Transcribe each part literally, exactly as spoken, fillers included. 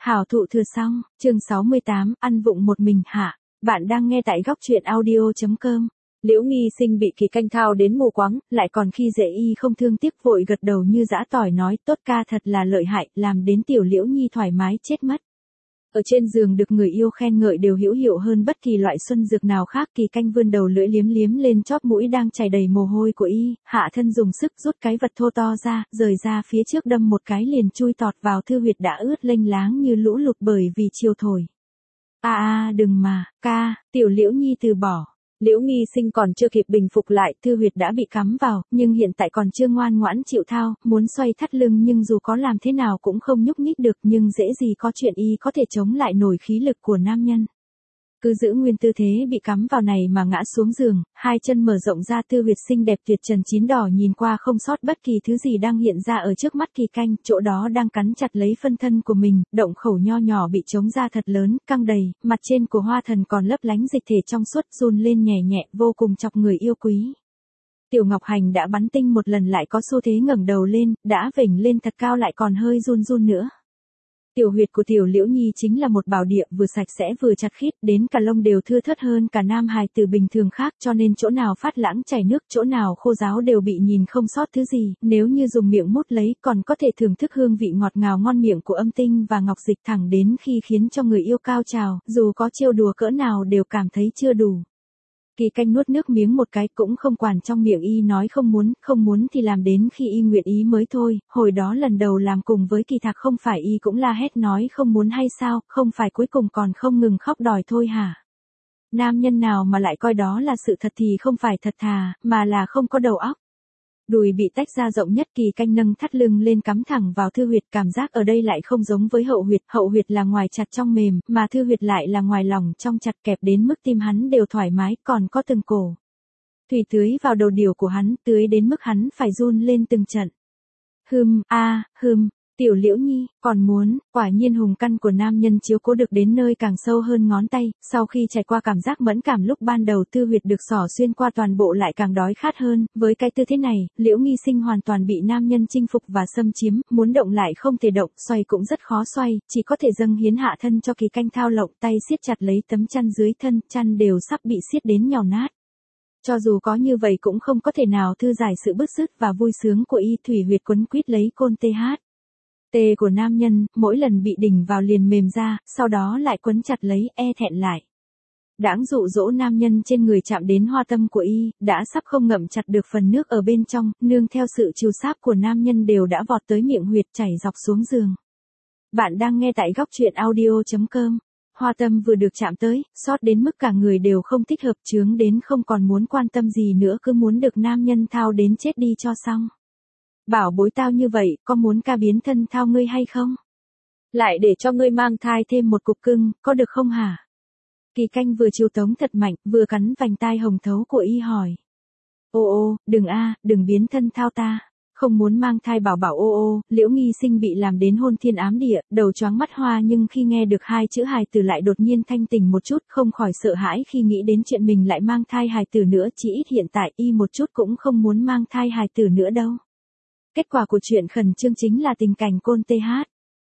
Hảo thụ thừa xong, chương sáu mươi tám, ăn vụng một mình hạ. Bạn đang nghe tại góc truyện audio chấm com. Liễu Nghi Sinh bị Kỳ Canh thao đến mù quáng, lại còn khi dễ y không thương tiếc vội gật đầu như giã tỏi nói tốt ca thật là lợi hại, làm đến tiểu Liễu Nhi thoải mái chết mất. Ở trên giường được người yêu khen ngợi đều hữu hiệu hơn bất kỳ loại xuân dược nào khác. Kỳ Canh vươn đầu lưỡi liếm liếm lên chóp mũi đang chảy đầy mồ hôi của y, hạ thân dùng sức rút cái vật thô to ra, rời ra phía trước đâm một cái liền chui tọt vào thư huyệt đã ướt lênh láng như lũ lụt bởi vì chiều thổi. A a đừng mà, ca, tiểu Liễu Nhi từ bỏ. Liễu Nghi Sinh còn chưa kịp bình phục lại, thư huyệt đã bị cắm vào, nhưng hiện tại còn chưa ngoan ngoãn chịu thao, muốn xoay thắt lưng nhưng dù có làm thế nào cũng không nhúc nhích được, nhưng dễ gì có chuyện y có thể chống lại nổi khí lực của nam nhân. Cứ giữ nguyên tư thế bị cắm vào này mà ngã xuống giường, hai chân mở rộng ra, tư huyệt xinh đẹp tuyệt trần chín đỏ nhìn qua không sót bất kỳ thứ gì đang hiện ra ở trước mắt Kỳ Canh, chỗ đó đang cắn chặt lấy phân thân của mình, động khẩu nho nhỏ bị trống ra thật lớn, căng đầy, mặt trên của hoa thần còn lấp lánh dịch thể trong suốt, run lên nhẹ nhẹ, vô cùng chọc người yêu quý. Tiểu Ngọc Hành đã bắn tinh một lần lại có xu thế ngẩng đầu lên, đã vểnh lên thật cao lại còn hơi run run nữa. Tiểu huyệt của tiểu Liễu Nhi chính là một bảo địa, vừa sạch sẽ vừa chặt khít, đến cả lông đều thưa thớt hơn cả nam hài tử bình thường khác, cho nên chỗ nào phát lãng chảy nước, chỗ nào khô ráo đều bị nhìn không sót thứ gì, nếu như dùng miệng mút lấy còn có thể thưởng thức hương vị ngọt ngào ngon miệng của âm tinh và ngọc dịch thẳng đến khi khiến cho người yêu cao trào, dù có trêu đùa cỡ nào đều cảm thấy chưa đủ. Kỳ Canh nuốt nước miếng một cái cũng không quản trong miệng y nói không muốn, không muốn thì làm đến khi y nguyện ý mới thôi, hồi đó lần đầu làm cùng với Kỳ Thạc không phải y cũng la hét nói không muốn hay sao, không phải cuối cùng còn không ngừng khóc đòi thôi hả? Nam nhân nào mà lại coi đó là sự thật thì không phải thật thà, mà là không có đầu óc. Đùi bị tách ra rộng nhất, Kỳ Canh nâng thắt lưng lên cắm thẳng vào thư huyệt, cảm giác ở đây lại không giống với hậu huyệt, hậu huyệt là ngoài chặt trong mềm, mà thư huyệt lại là ngoài lòng trong chặt, kẹp đến mức tim hắn đều thoải mái, còn có từng cổ. Thủy tưới vào đầu điều của hắn, tưới đến mức hắn phải run lên từng trận. Hừm, a, à, hừm. Tiểu Liễu Nhi, còn muốn, quả nhiên hùng căn của nam nhân chiếu cố được đến nơi càng sâu hơn ngón tay, sau khi trải qua cảm giác mẫn cảm lúc ban đầu tư huyệt được xỏ xuyên qua toàn bộ lại càng đói khát hơn, với cái tư thế này, Liễu Nghi Sinh hoàn toàn bị nam nhân chinh phục và xâm chiếm, muốn động lại không thể động, xoay cũng rất khó xoay, chỉ có thể dâng hiến hạ thân cho Kỳ Canh thao lộng, tay siết chặt lấy tấm chăn dưới thân, chăn đều sắp bị siết đến nhàu nát. Cho dù có như vậy cũng không có thể nào thư giải sự bứt rứt và vui sướng của y, thủy huyệt quấn quýt lấy côn tê hát. Tê của nam nhân, mỗi lần bị đỉnh vào liền mềm ra, sau đó lại quấn chặt lấy, e thẹn lại. Đãng dụ dỗ nam nhân trên người chạm đến hoa tâm của y, đã sắp không ngậm chặt được phần nước ở bên trong, nương theo sự chiều sáp của nam nhân đều đã vọt tới miệng huyệt chảy dọc xuống giường. Bạn đang nghe tại góc truyện audio chấm com. Hoa tâm vừa được chạm tới, sót đến mức cả người đều không thích hợp, chướng đến không còn muốn quan tâm gì nữa, cứ muốn được nam nhân thao đến chết đi cho xong. Bảo bối tao như vậy, có muốn ca biến thân thao ngươi hay không? Lại để cho ngươi mang thai thêm một cục cưng, có được không hả? Kỳ Canh vừa chiều tống thật mạnh, vừa cắn vành tai hồng thấu của y hỏi. Ô ô, đừng a, đừng biến thân thao ta. Không muốn mang thai bảo bảo ô ô, Liễu Nghi Sinh bị làm đến hôn thiên ám địa, đầu choáng mắt hoa, nhưng khi nghe được hai chữ hài tử lại đột nhiên thanh tỉnh một chút, không khỏi sợ hãi khi nghĩ đến chuyện mình lại mang thai hài tử nữa, chỉ ít hiện tại y một chút cũng không muốn mang thai hài tử nữa đâu. Kết quả của chuyện khẩn trương chính là tình cảnh côn tê hát.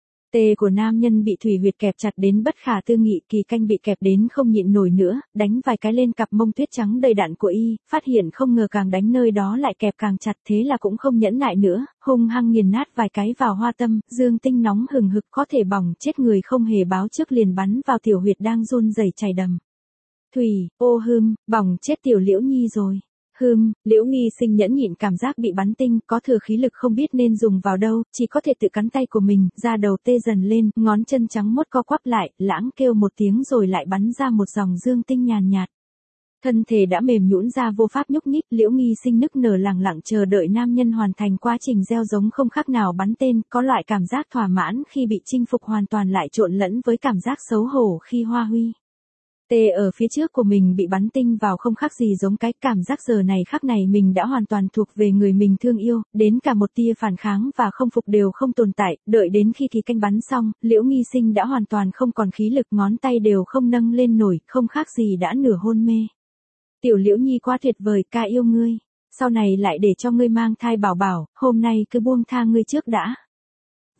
Tê của nam nhân bị thủy huyệt kẹp chặt đến bất khả tư nghị, Kỳ Canh bị kẹp đến không nhịn nổi nữa, đánh vài cái lên cặp mông tuyết trắng đầy đặn của y, phát hiện không ngờ càng đánh nơi đó lại kẹp càng chặt, thế là cũng không nhẫn nại nữa, hung hăng nghiền nát vài cái vào hoa tâm, dương tinh nóng hừng hực có thể bỏng chết người không hề báo trước liền bắn vào tiểu huyệt đang run rẩy chảy đầm. Thủy, ô hưm, bỏng chết tiểu Liễu Nhi rồi. Hừm, Liễu Nghi Sinh nhẫn nhịn cảm giác bị bắn tinh, có thừa khí lực không biết nên dùng vào đâu, chỉ có thể tự cắn tay của mình, da đầu tê dần lên, ngón chân trắng mốt co quắp lại, lãng kêu một tiếng rồi lại bắn ra một dòng dương tinh nhàn nhạt. Thân thể đã mềm nhũn ra vô pháp nhúc nhích, Liễu Nghi Sinh nức nở lẳng lặng chờ đợi nam nhân hoàn thành quá trình gieo giống không khác nào bắn tên, có loại cảm giác thỏa mãn khi bị chinh phục hoàn toàn lại trộn lẫn với cảm giác xấu hổ khi hoa huy. Tê ở phía trước của mình bị bắn tinh vào không khác gì giống cái cảm giác giờ này khắc này mình đã hoàn toàn thuộc về người mình thương yêu, đến cả một tia phản kháng và không phục đều không tồn tại, đợi đến khi Kỳ Canh bắn xong, Liễu Nghi Sinh đã hoàn toàn không còn khí lực, ngón tay đều không nâng lên nổi, không khác gì đã nửa hôn mê. Tiểu Liễu Nhi quá tuyệt vời, ca yêu ngươi, sau này lại để cho ngươi mang thai bảo bảo, hôm nay cứ buông tha ngươi trước đã.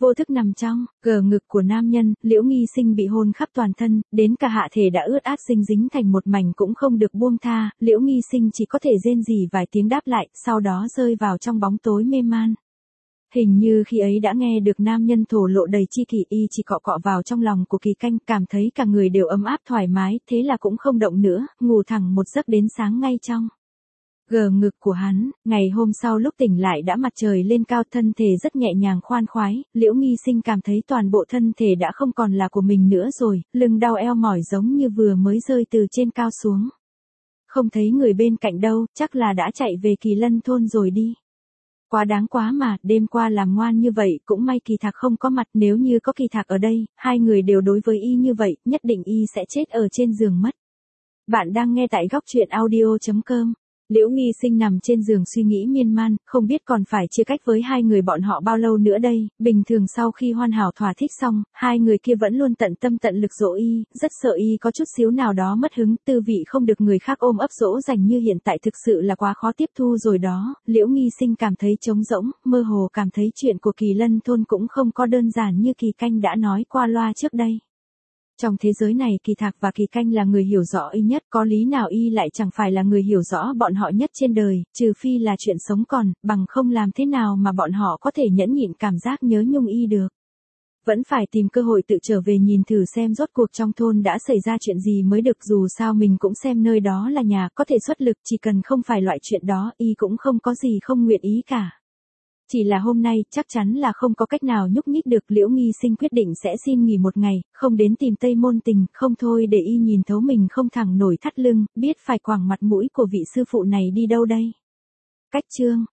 vô thức nằm trong gờ ngực của nam nhân, Liễu Nghi Sinh bị hôn khắp toàn thân, đến cả hạ thể đã ướt át dính dính thành một mảnh cũng không được buông tha, Liễu Nghi Sinh chỉ có thể rên rỉ vài tiếng đáp lại, sau đó rơi vào trong bóng tối mê man. Hình như khi ấy đã nghe được nam nhân thổ lộ đầy chi kỷ, y chỉ cọ cọ vào trong lòng của Kỳ Canh, cảm thấy cả người đều ấm áp thoải mái, thế là cũng không động nữa, ngủ thẳng một giấc đến sáng ngay trong gờ ngực của hắn. Ngày hôm sau lúc tỉnh lại đã mặt trời lên cao, thân thể rất nhẹ nhàng khoan khoái, Liễu Nghi Sinh cảm thấy toàn bộ thân thể đã không còn là của mình nữa rồi, lưng đau eo mỏi giống như vừa mới rơi từ trên cao xuống. Không thấy người bên cạnh đâu, chắc là đã chạy về Kỳ Lân thôn rồi đi. Quá đáng quá mà, đêm qua làm ngoan như vậy, cũng may Kỳ Thạc không có mặt, nếu như có Kỳ Thạc ở đây, hai người đều đối với y như vậy, nhất định y sẽ chết ở trên giường mất. Bạn đang nghe tại góc truyện audio chấm com. Liễu Nghi Sinh nằm trên giường suy nghĩ miên man, không biết còn phải chia cách với hai người bọn họ bao lâu nữa đây, bình thường sau khi hoàn hảo thỏa thích xong, hai người kia vẫn luôn tận tâm tận lực dỗ y, rất sợ y có chút xíu nào đó mất hứng, tư vị không được người khác ôm ấp dỗ dành như hiện tại thực sự là quá khó tiếp thu rồi đó. Liễu Nghi Sinh cảm thấy trống rỗng, mơ hồ cảm thấy chuyện của Kỳ Lân thôn cũng không có đơn giản như Kỳ Canh đã nói qua loa trước đây. Trong thế giới này Kỳ Thạc và Kỳ Canh là người hiểu rõ y nhất, có lý nào y lại chẳng phải là người hiểu rõ bọn họ nhất trên đời, trừ phi là chuyện sống còn, bằng không làm thế nào mà bọn họ có thể nhẫn nhịn cảm giác nhớ nhung y được. Vẫn phải tìm cơ hội tự trở về nhìn thử xem rốt cuộc trong thôn đã xảy ra chuyện gì mới được, dù sao mình cũng xem nơi đó là nhà, có thể xuất lực, chỉ cần không phải loại chuyện đó, y cũng không có gì không nguyện ý cả. Chỉ là hôm nay, chắc chắn là không có cách nào nhúc nhích được, Liễu Nghi Sinh quyết định sẽ xin nghỉ một ngày, không đến tìm Tây Môn Tình, không thôi để y nhìn thấu mình không thẳng nổi thắt lưng, biết phải quàng mặt mũi của vị sư phụ này đi đâu đây. Cách chương